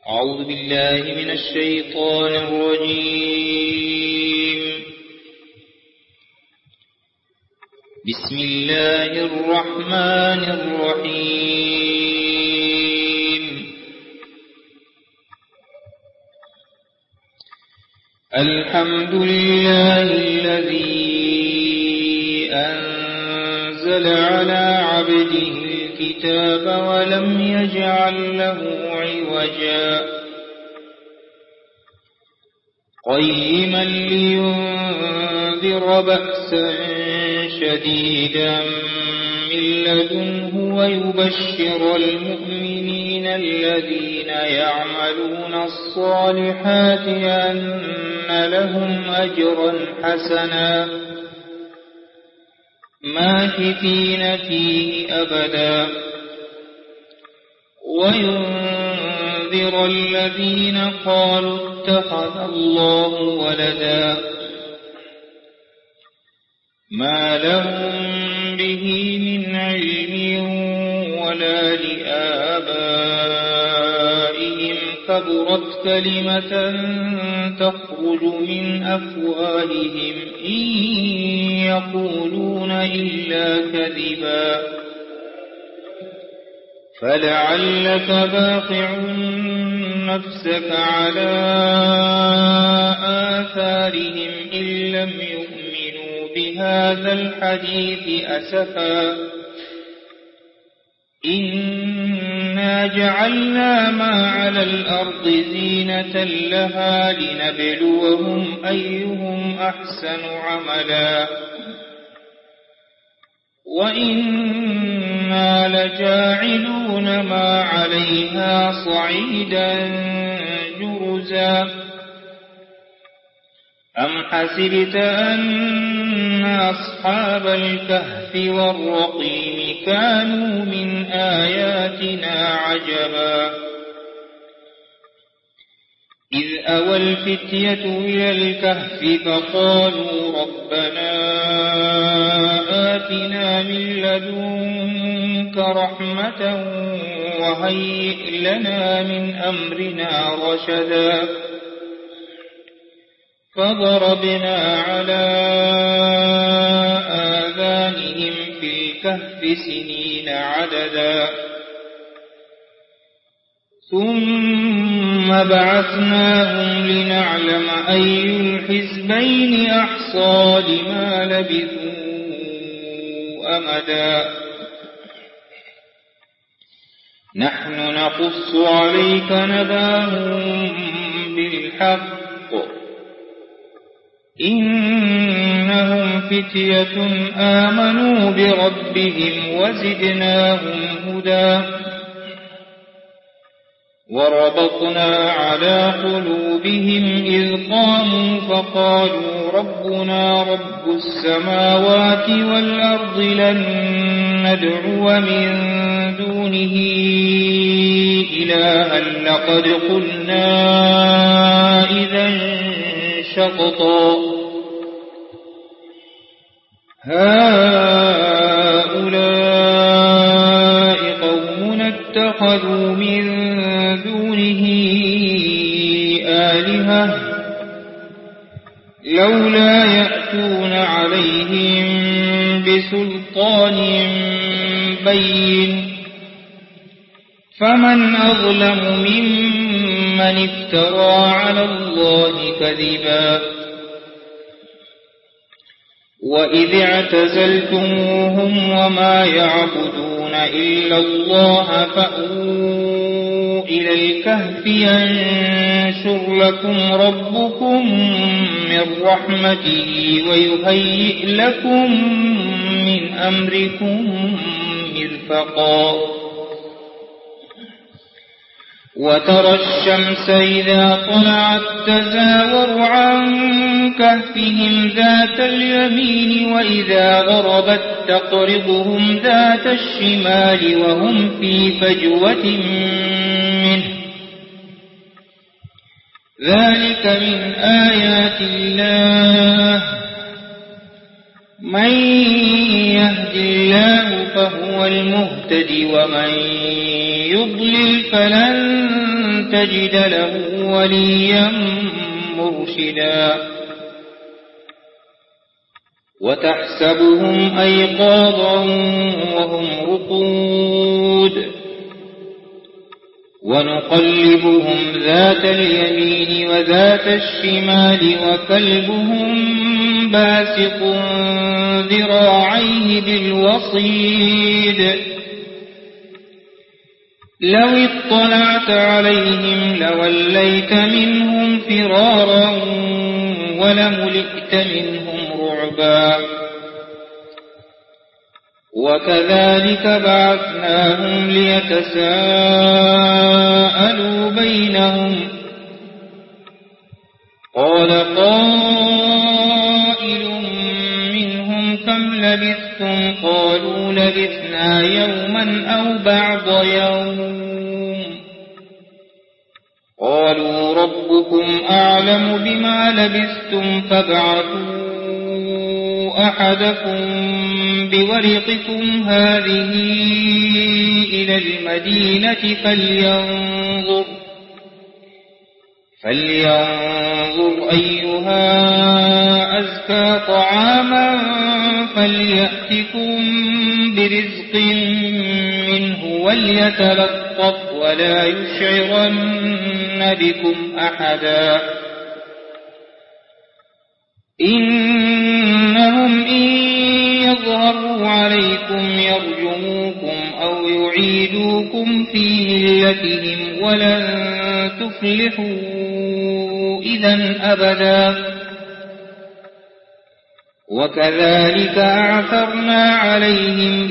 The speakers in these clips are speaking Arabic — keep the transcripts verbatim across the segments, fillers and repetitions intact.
أعوذ بالله من الشيطان الرجيم. بسم الله الرحمن الرحيم. الحمد لله الذي أنزل على عبده الكتاب ولم يجعل له عوجا قيما لينذر بأسا شديدا من لدنه ويبشر المؤمنين الذين يعملون الصالحات أن لهم أجرا حسنا ماكثين فيه أبدا وينذر الذين قالوا اتخذ الله ولدا ما لهم به من علم ولا لآبائهم كبرت كلمة تخرج من أفواههم إن يقولون إلا كذبا فلعلك باقع نفسك على آثارهم إن لم يؤمنوا بهذا الحديث أسفا إنا جعلنا ما على الأرض زينة لها لنبلوهم أيهم أحسن عملا وإنا لجاعلون ما عليها صعيدا جرزا أم حسبت أن أصحاب الكهف والرقيم كانوا من آياتنا عجبا إذ أوى الفتية إلى الكهف فقالوا ربنا آتنا من لدنك رحمة وهيئ لنا من أمرنا رشدا فضربنا على آذانهم في الكهف سنين عددا ثم بعثناهم لنعلم أي الحزبين أحصى لما لبثوا أمدا نحن نقص عليك نباهم بالحق إنهم فتية آمنوا بربهم وزدناهم هدى وربطنا على قلوبهم إذ قاموا فقالوا ربنا رب السماوات والأرض لن ندعو من دونه إلها لقد قلنا إذا شططا هؤلاء قومنا اتخذوا من دونه آلهة لولا يأتون عليهم بسلطان بين فمن أظلم ممن افترى على الله كذبا وإذ اعتزلتموهم وما يعبدون إلا الله فأووا إلى الكهف ينشر لكم ربكم من رحمته ويهيئ لكم من أمركم مرفقا وترى الشمس إذا طلعت تزاور عن كهفهم ذات اليمين وإذا غربت تقرضهم ذات الشمال وهم في فجوة منه ذلك من آيات الله من يهد فهو المهتد ومن يضلل فلن تجد له وليا مرشدا وتحسبهم أيقاظا وهم رقود ونقلبهم ذات اليمين وذات الشمال وكلبهم باسط ذراعيه بالوصيد لو اطلعت عليهم لوليت منهم فرارا ولملئت منهم رعبا وكذلك بعثناهم ليتساءلوا بينهم قال قائل منهم كم لبثتم قالوا لبثنا يوما أو بعض يوم قالوا ربكم أعلم بما لبثتم فابعثوا أحدكم بورقكم هذه إلى المدينة فلينظر فلينظر أيها أزكى طعاما فليأتكم برزق منه وليتلطف ولا يشعرن بكم أحدا إنهم إن يظهروا عليكم يرجموكم أو يعيدوكم في ملتهم ولن تفلحوا إذا أبدا وكذلك أعثرنا عليهم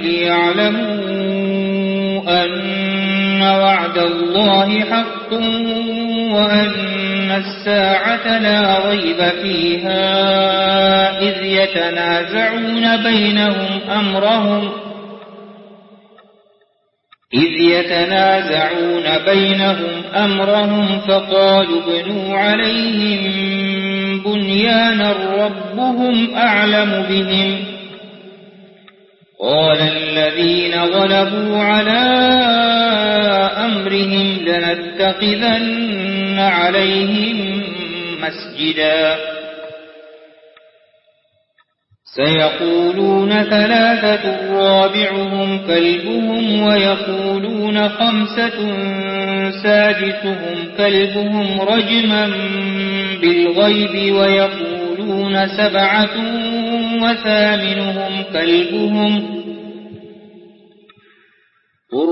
ليعلموا أن وعد الله حق وأن الساعة لا ريب فيها إذ يتنازعون بينهم أمرهم إذ يتنازعون بينهم أمرهم فقالوا ابنوا عليهم بنيانا ربهم أعلم بهم قال الذين غلبوا على أمرهم لنتخذن عليهم مسجدا سيقولون ثلاثة رابعهم كلبهم ويقولون خمسة سادسهم كلبهم رجما بالغيب ويقولون سبعة وثامنهم كلبهم قل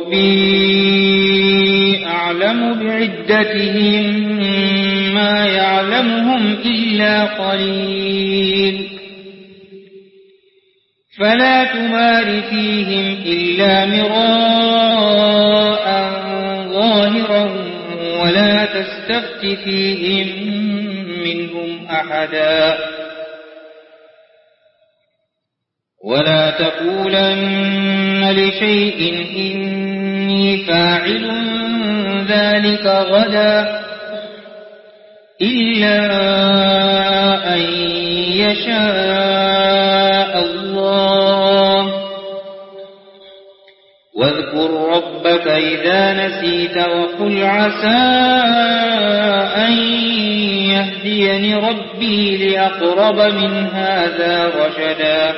ربي أعلم بعدتهم ما يعلمهم إلا قليل فلا تمار فيهم إلا مراء ظاهرا ولا تستفت فيهم منهم أحدا ولا تقولن لشيء إني فاعل ذلك غدا إلا أن يشاء الله واذكر ربك إذا نسيت وقل عسى أن يهديني ربي لأقرب من هذا رشدا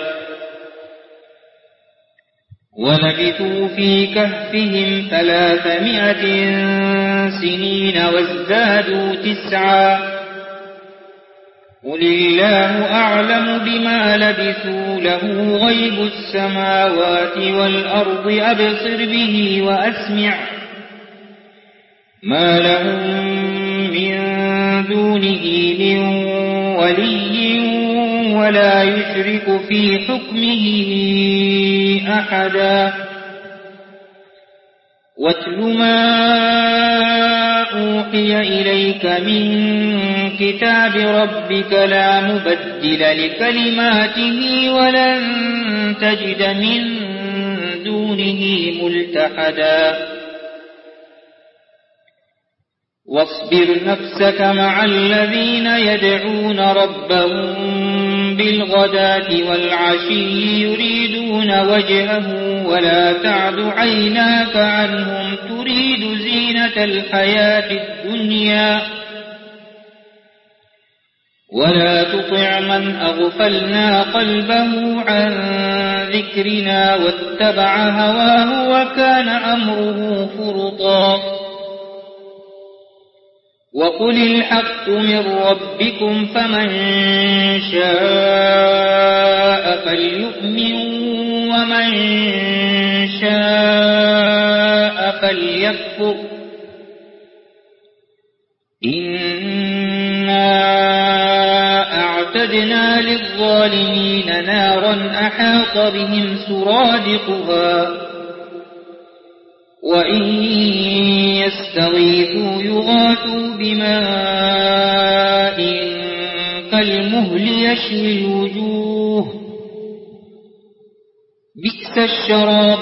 ولبثوا في كهفهم ثلاثمائة سنين وازدادوا تسعا قل الله أعلم بما لبثوا له غيب السماوات والأرض أبصر به وأسمع ما لهم من دونه من ولي ولا يشرك في حكمه أحدا واتل ما أوحي إليك من كتاب ربك لا مبدل لكلماته ولن تجد من دونه ملتحدا واصبر نفسك مع الذين يدعون ربهم بالغداة والعشي يريدون وجهه ولا تعد عيناك عنهم تريد زينة زينة الحياة الدنيا ولا تطع من أغفلنا قلبه عن ذكرنا واتبع هواه وكان أمره فرطا وقل الحق من ربكم فمن شاء فليؤمن ومن شاء فليكفر إنا أعتدنا للظالمين نارا أحاط بهم سرادقها وإن يستغيثوا يغاثوا بماء كالمهل يشوي الوجوه بئس الشراب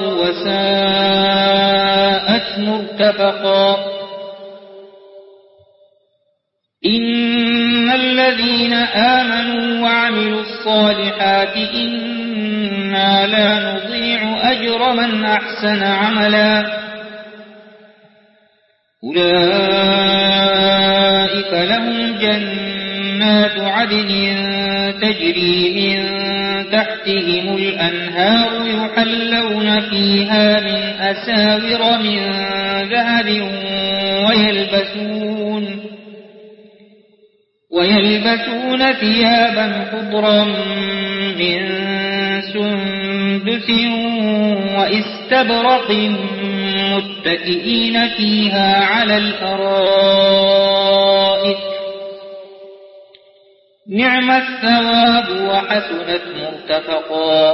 وساءت مرتفقا إن الذين آمنوا وعملوا الصالحات إنا لا نضيع أجر من أحسن عملا أولئك لهم جنات عدن تجري من تحتهم الأنهار يحلون فيها من أساور من ذهب ويلبسون ويلبسون ثيابا خضرا من سندس واستبرق متكئين فيها على الأرائك نعم الثواب وحسنت مرتفقا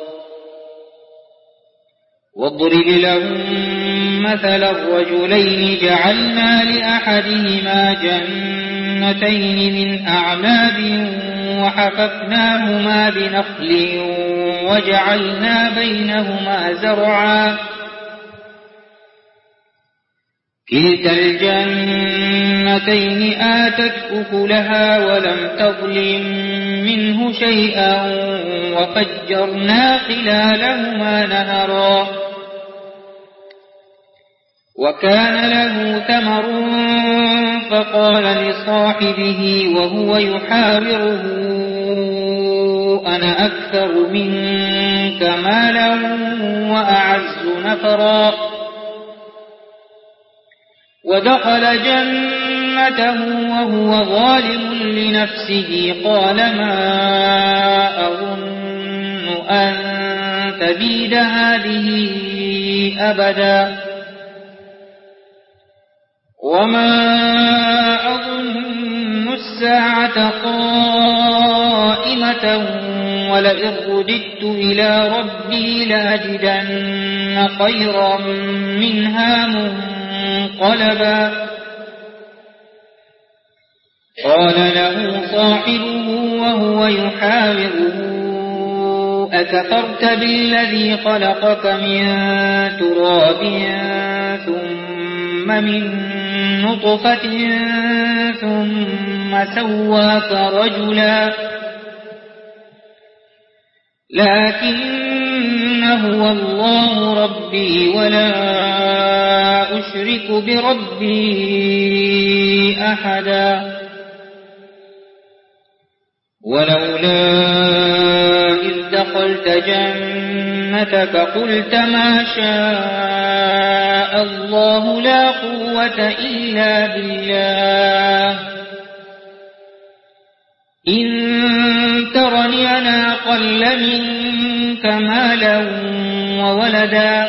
واضرب لهم مثل الرجلين جعلنا لأحدهما جنتين من أعناب وحففناهما بنخل وجعلنا بينهما زرعا كلتا الجنتين آتت أكلها ولم تظلم منه شيئا وفجرنا خلالهما نهرا وكان له ثمر فقال لصاحبه وهو يحاوره أنا أكثر منك مالا وأعز نفرا ودخل جنته وهو ظالم لنفسه قال ما أظن أن تبيد هذه أبدا وما أظن الساعة قائمة ولئن رددت إلى ربي لأجدن خيرا منها منقلبا قال له صاحبه وهو يحاوره أكفرت بالذي خلقك من تراب ثم من نطفة ثم سواك رجلا لكن هو الله ربي ولا أشرك بربي أحدا ولولا إذ دخلت جنتك قلت ما شاء الله لا قوة إلا بالله إن ترني أنا أقل منك مالا وولدا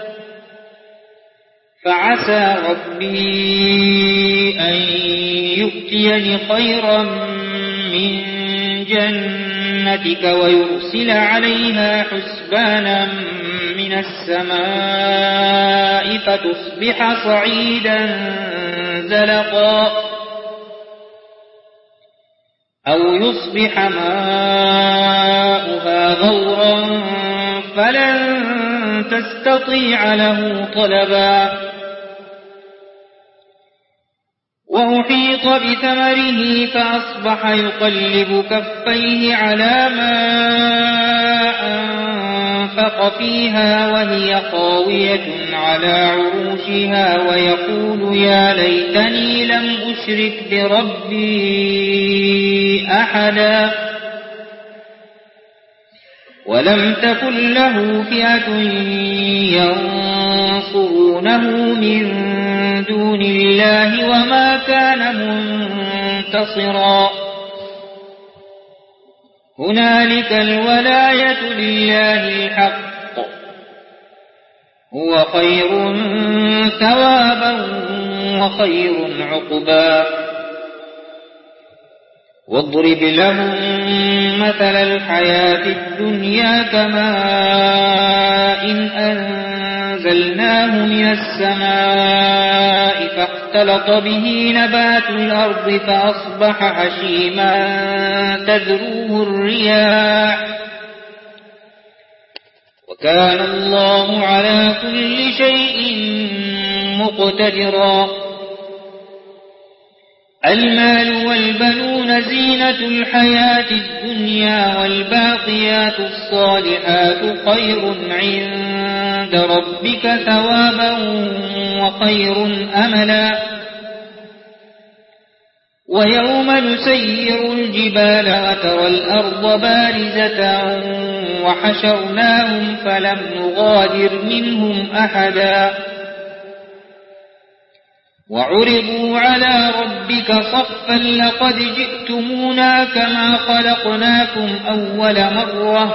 فعسى ربي أن يؤتيني خيرا من جنتك ويرسل عليها حسبانا من السماء فتصبح صعيدا زلقا أو يصبح ماؤها غورا فلن تستطيع له طلبا وأحيط بثمره فأصبح يقلب كفيه على ما أنفق ونفخ فيها وهي خاوية على عروشها ويقول يا ليتني لم أشرك بربي أحدا ولم تكن له فئة ينصرونه من دون الله وما كان منتصرا هنالك الولاية لله الحق هو خير ثوابا وخير عقبا واضرب لهم مثل الحياة الدنيا كماء إن أنزلناه من السماء فاختلط به نبات الأرض فأصبح هشيما تذروه الرياح وكان الله على كل شيء مقتدرا المال والبنون زينة الحياة الدنيا والباقيات الصالحات خير عند ربك ثوابا وخير أملا ويوم نسير الجبال وترى الأرض بارزة وحشرناهم فلم نغادر منهم أحدا وعرضوا على ربك صفا لقد جئتمونا كما خلقناكم أول مرة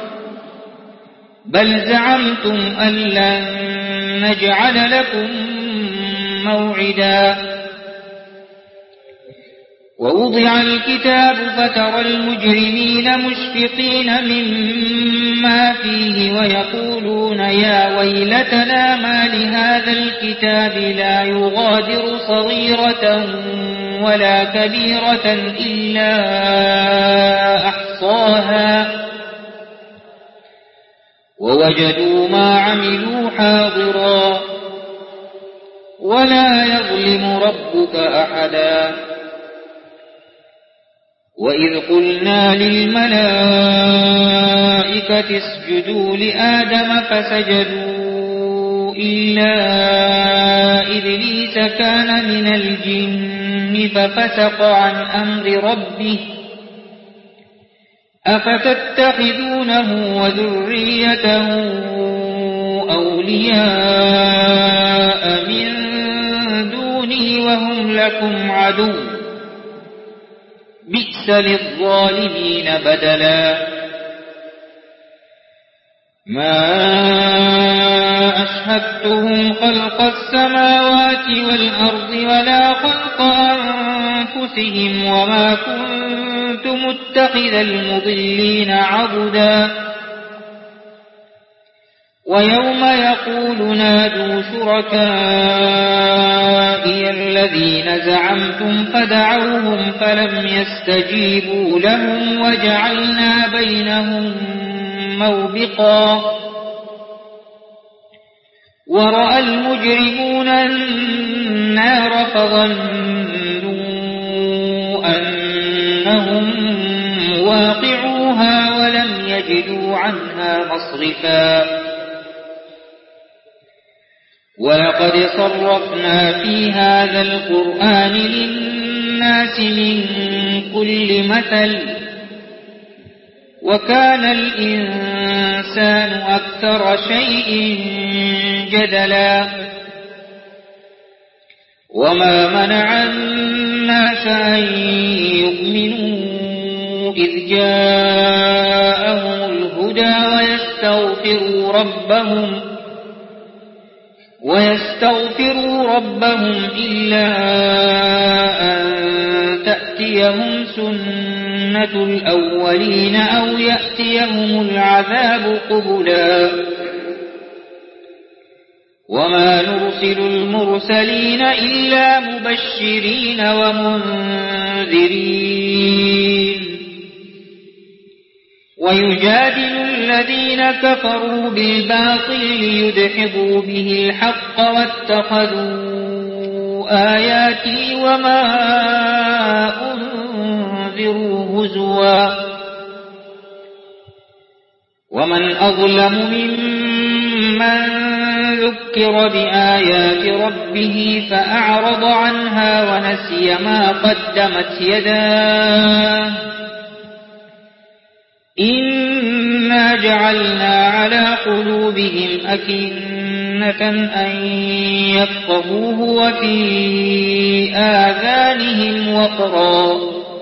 بل زعمتم أن لن نجعل لكم موعدا ووضع الكتاب فترى المجرمين مشفقين مما فيه ويقولون يا ويلتنا ما لهذا الكتاب لا يغادر صغيرة ولا كبيرة إلا أحصاها ووجدوا ما عملوا حاضرا ولا يظلم ربك أحدا وإذ قلنا للملائكة اسجدوا لآدم فسجدوا إلا إبليس كان من الجن ففسق عن أمر ربه أفتتخذونه وذريته أولياء من دونه وهم لكم عدو بئس للظالمين بدلا ما أشهدتهم خلق السماوات والأرض ولا خلق أنفسهم وما كنت متخذ المضلين عضدا ويوم يقول نادوا شركائي الذين زعمتم فدعوهم فلم يستجيبوا لهم وجعلنا بينهم موبقا ورأى المجرمون النار فظنوا أنهم واقعوها ولم يجدوا عنها مصرفا ولقد صرفنا في هذا القرآن للناس من كل مثل وكان الإنسان أكثر شيء جدلا وما منع الناس أن يؤمنوا إذ جاءهم الهدى ويستغفروا ربهم ويستغفروا ربهم إلا أن تأتيهم سنة الأولين أو يأتيهم العذاب قبلا وما نرسل المرسلين إلا مبشرين ومنذرين ويجادل الذين كفروا بالباطل ليدحضوا به الحق واتخذوا آياتي وما أنذروا هزوا ومن أظلم ممن ذكر بآيات ربه فأعرض عنها ونسي ما قدمت يداه إنا جعلنا على قلوبهم أكنة أن يفقهوه وفي آذانهم وقرا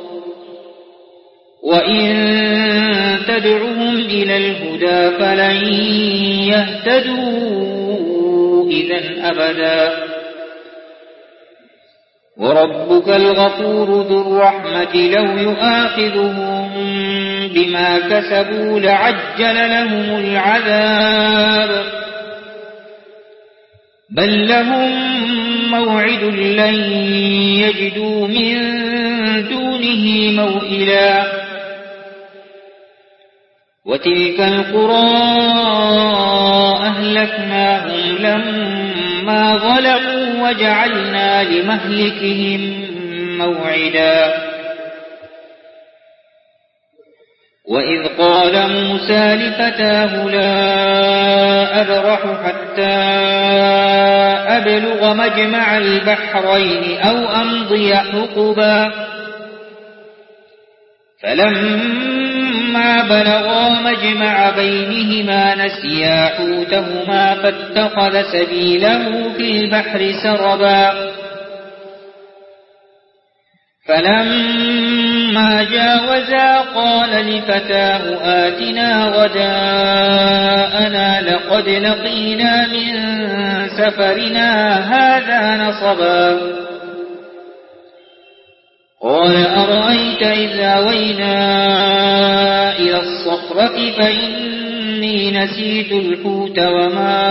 وإن تدعهم إلى الهدى فلن يهتدوا إذن أبدا وربك الغفور ذو الرحمة لو يؤاخذهم بما كسبوا لعجل لهم العذاب بل لهم موعد لن يجدوا من دونه موئلا وتلك القرى أهلكناهم لما ظلموا وجعلنا لمهلكهم موعدا وإذ قال موسى لفتاه لا أبرح حتى أبلغ مجمع البحرين أو أمضي حقبا فلما بلغا مجمع بينهما نسيا حوتهما فاتخذ سبيله في البحر سربا فلما جاوزا قال لفتاه آتنا غداءنا لقد لقينا من سفرنا هذا نصبا قال أرأيت إذا أوينا إلى الصخرة فإني نسيت الحوت وما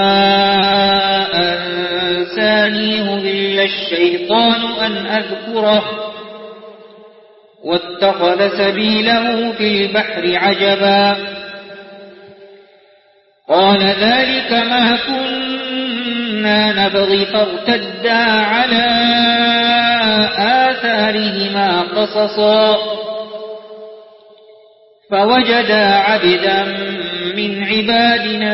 أنسانيه إلا الشيطان أن أذكره واتخذ سبيله في البحر عجبا قال ذلك ما كنا نبغي فارتدا على آثارهما قصصا فوجدا عبدا من عبادنا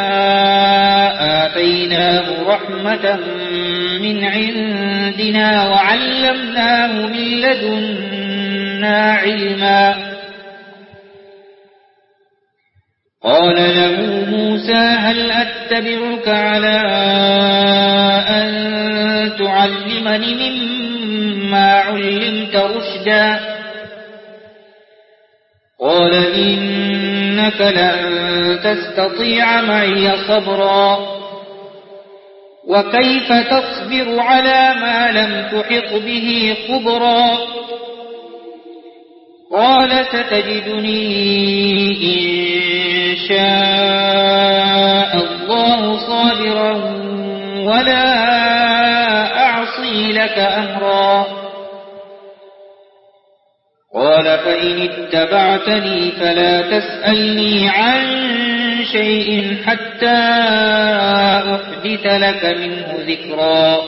آتيناه رحمة من عندنا وعلمناه من لدنا علما قال له موسى هل أتبعك على أن تعلمني مما علمت رشدا قال إنك لن تستطيع معي صبرا وكيف تصبر على ما لم تحط به خبرا قال ستجدني إن شاء الله صابرا ولا أعصي لك أمرا قال فإن اتبعتني فلا تسألني عن شيء حتى أحدث لك منه ذكرا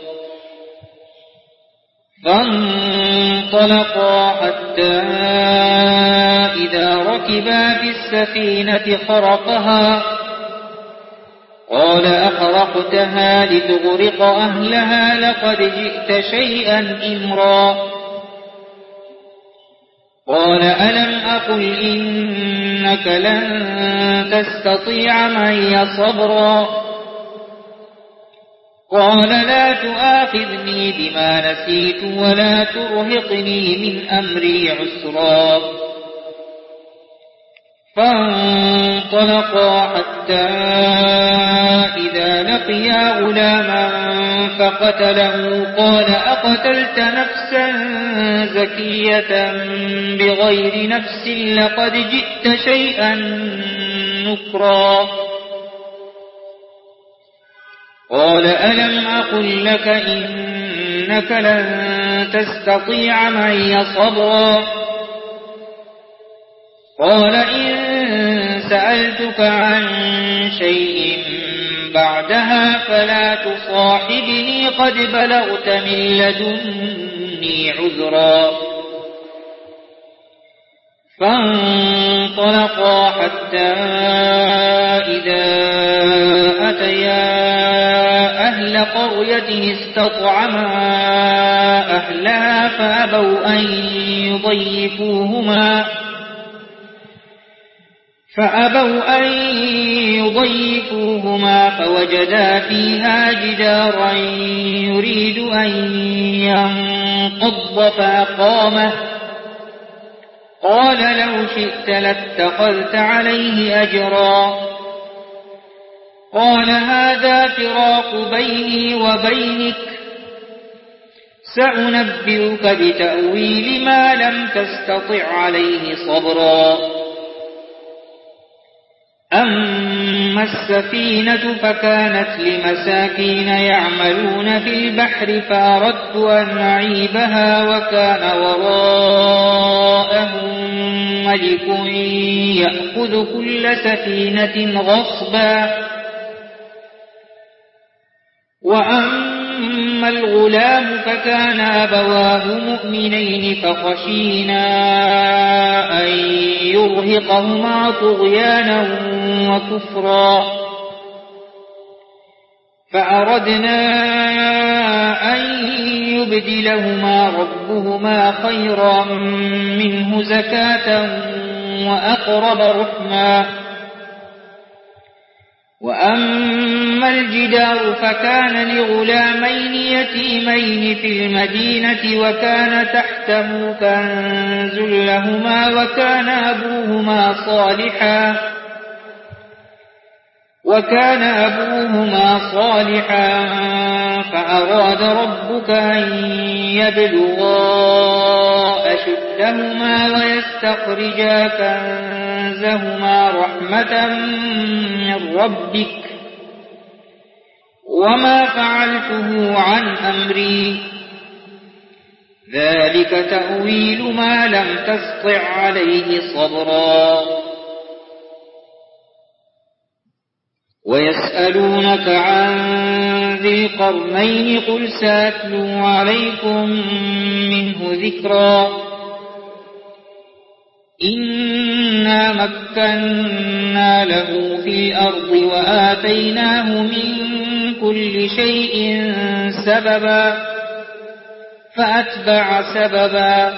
فانطلقا حتى إذا ركبا في السفينة خرقها قال أخرقتها لتغرق أهلها لقد جئت شيئا إمرا قال ألم أقل إنك لن تستطيع معي صبرا قال لا تؤاخذني بما نسيت ولا ترهقني من أمري عسرا فانطلقا حتى إذا لقيا غلاما فقتله قال أقتلت نفسا زكية بغير نفس لقد جئت شيئا نكرا قال ألم أقل لك إنك لن تستطيع معي صبرا قال إن سألتك عن شيء بعدها فلا تصاحبني قد بلغت من لدني عذرا فانطلقا فانطلقا حتى إذا أتيا أهل قرية استطعما أهلها فأبوا أن يضيفوهما فأبوا أن يضيفوهما فوجدا فيها جدارا يريد أن ينقض فأقامه قال لو شئت لاتخذت عليه أجرا قال هذا فراق بيني وبينك سأنبئك بتأويل ما لم تستطع عليه صبرا أما السفينة فكانت لمساكين يعملون في البحر فأردت أن أعيبها وكان وراءهم ملك يأخذ كل سفينة غصبا وأما الغلام فكان أبواه مؤمنين فخشينا أن يرهقهما طغيانا وكفرا فأردنا أن يبدلهما ربهما خيرا منه زكاة وأقرب رحما وأما الجدار فكان لغلامين يتيمين في المدينة وكان تحته كنز لهما وكان أبوهما صالحا وكان أبوهما صالحا فأراد ربك أن يبلغا أشدهما ويستخرجا كنزهما رحمة من ربك وما فعلته عن أمري ذلك تأويل ما لم تسطع عليه صبرا ويسألونك عن ذي القرنين قل سأتلو عليكم منه ذكرا إنا مكنا له في الأرض وآتيناه من كل شيء سببا فأتبع سببا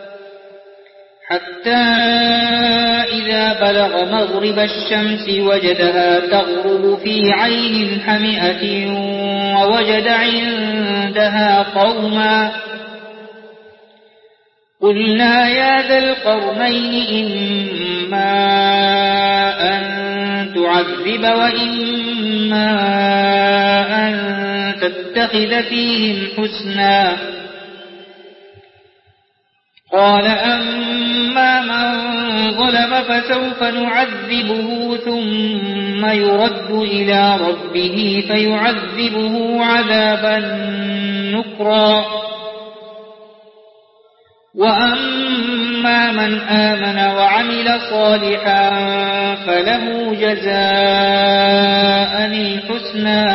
حتى إذا بلغ مغرب الشمس وجدها تغرب في عين حمئة ووجد عندها قوما قلنا يا ذا القرنين إما أن تعذب وإما أن تتخذ فيهم حسنا قال أما من ظلم فسوف نعذبه ثم يرد إلى ربه فيعذبه عذابا نكرا وأما من آمن وعمل صالحا فله جزاء الحسنى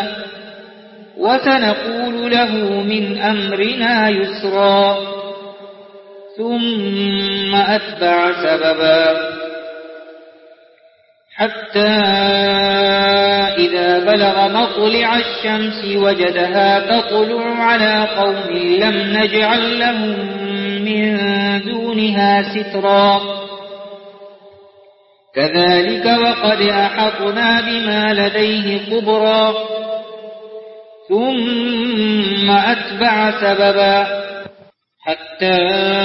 وسنقول له من أمرنا يسرا ثم أتبع سببا حتى إذا بلغ مطلع الشمس وجدها تطلع على قوم لم نجعل لهم من دونها سترا كذلك وقد أحطنا بما لديه خبرا ثم أتبع سببا حتى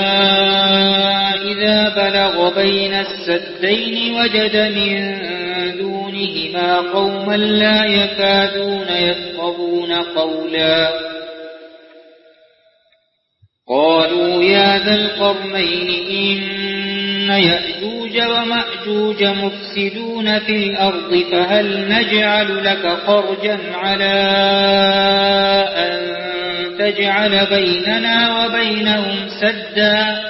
إذا بلغ بين السدين وجد من دونهما قوما لا يكادون يفقهون قولا قالوا يا ذا القرنين إن يأجوج ومأجوج مفسدون في الأرض فهل نجعل لك خرجا على أن تجعل بيننا وبينهم سدا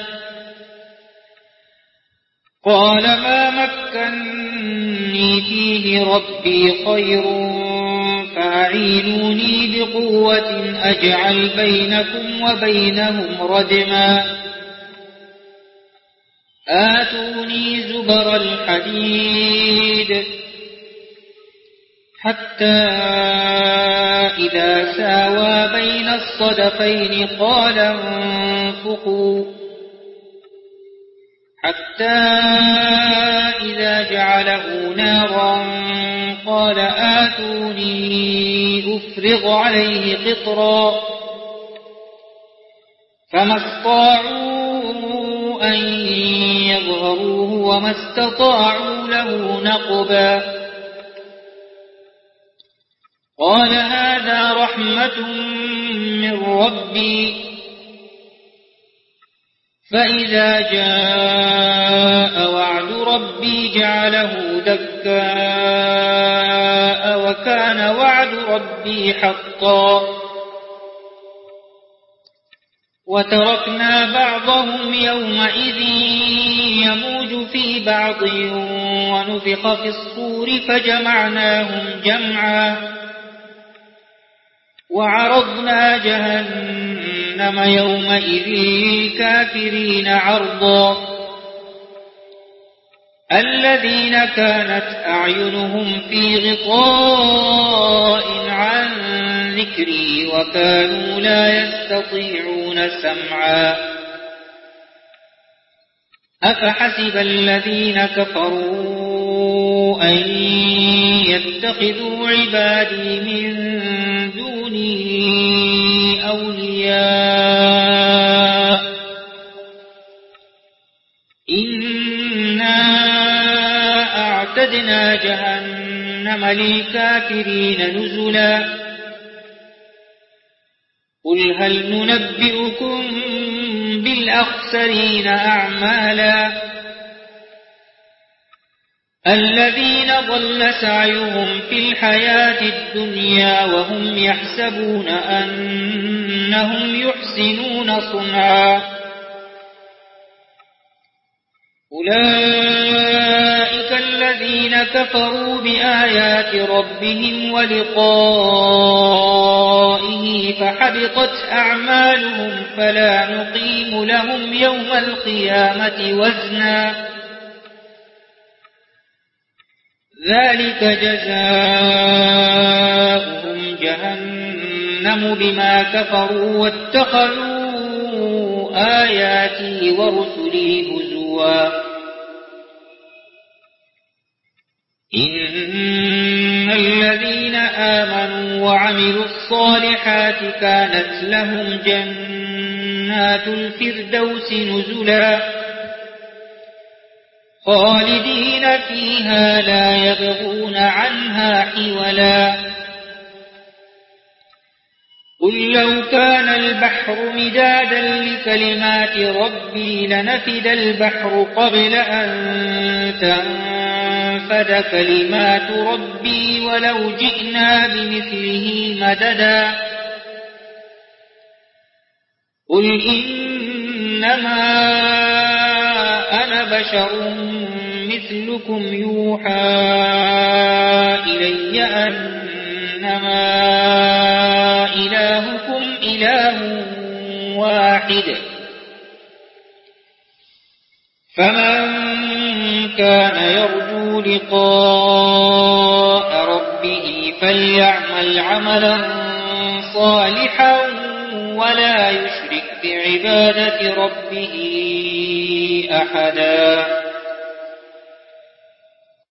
قال ما مكني فيه ربي خير فأعينوني بقوة أجعل بينكم وبينهم ردما آتوني زبر الحديد حتى إذا ساوى بين الصدفين قال انفخوا حتى إذا جعله نارا قال آتوني أفرغ عليه قطرا فما استطاعوا أن يظهروه وما استطاعوا له نقبا قال هذا رحمة من ربي فإذا جاء وعد ربي جعله دكاء وكان وعد ربي حقا وتركنا بعضهم يومئذ يموج في بعض ونفخ في الصور فجمعناهم جمعا وعرضنا جهنم يومئذ للكافرين عرضا الذين كانت أعينهم في غطاء عن ذكري وكانوا لا يستطيعون سمعا أفحسب الذين كفروا أن يتخذوا عبادي من دوني أولياء إنا أعتدنا جهنم للكافرين نزلا قل هل ننبئكم بالأخسرين أعمالا الذين ضل سعيهم في الحياة الدنيا وهم يحسبون أنهم يحسنون صنعا أولئك الذين كفروا بآيات ربهم ولقائه فحبطت أعمالهم فلا نقيم لهم يوم القيامة وزنا ذلك جزاؤهم جهنم بما كفروا واتخذوا آياتي ورسلي هزوا إن الذين آمنوا وعملوا الصالحات كانت لهم جنات الفردوس نزلا خالدين فيها لا يبغون عنها حولا قل لو كان البحر مدادا لكلمات ربي لنفد البحر قبل أن تنفد كلمات ربي ولو جئنا بمثله مددا قل إنما أنا بشر مثلكم يوحى إلي أنما إلهكم إله واحد فمن كان يرجو لقاء ربه فليعمل عملا صالحا ولا يشرك بعبادة ربه أحدا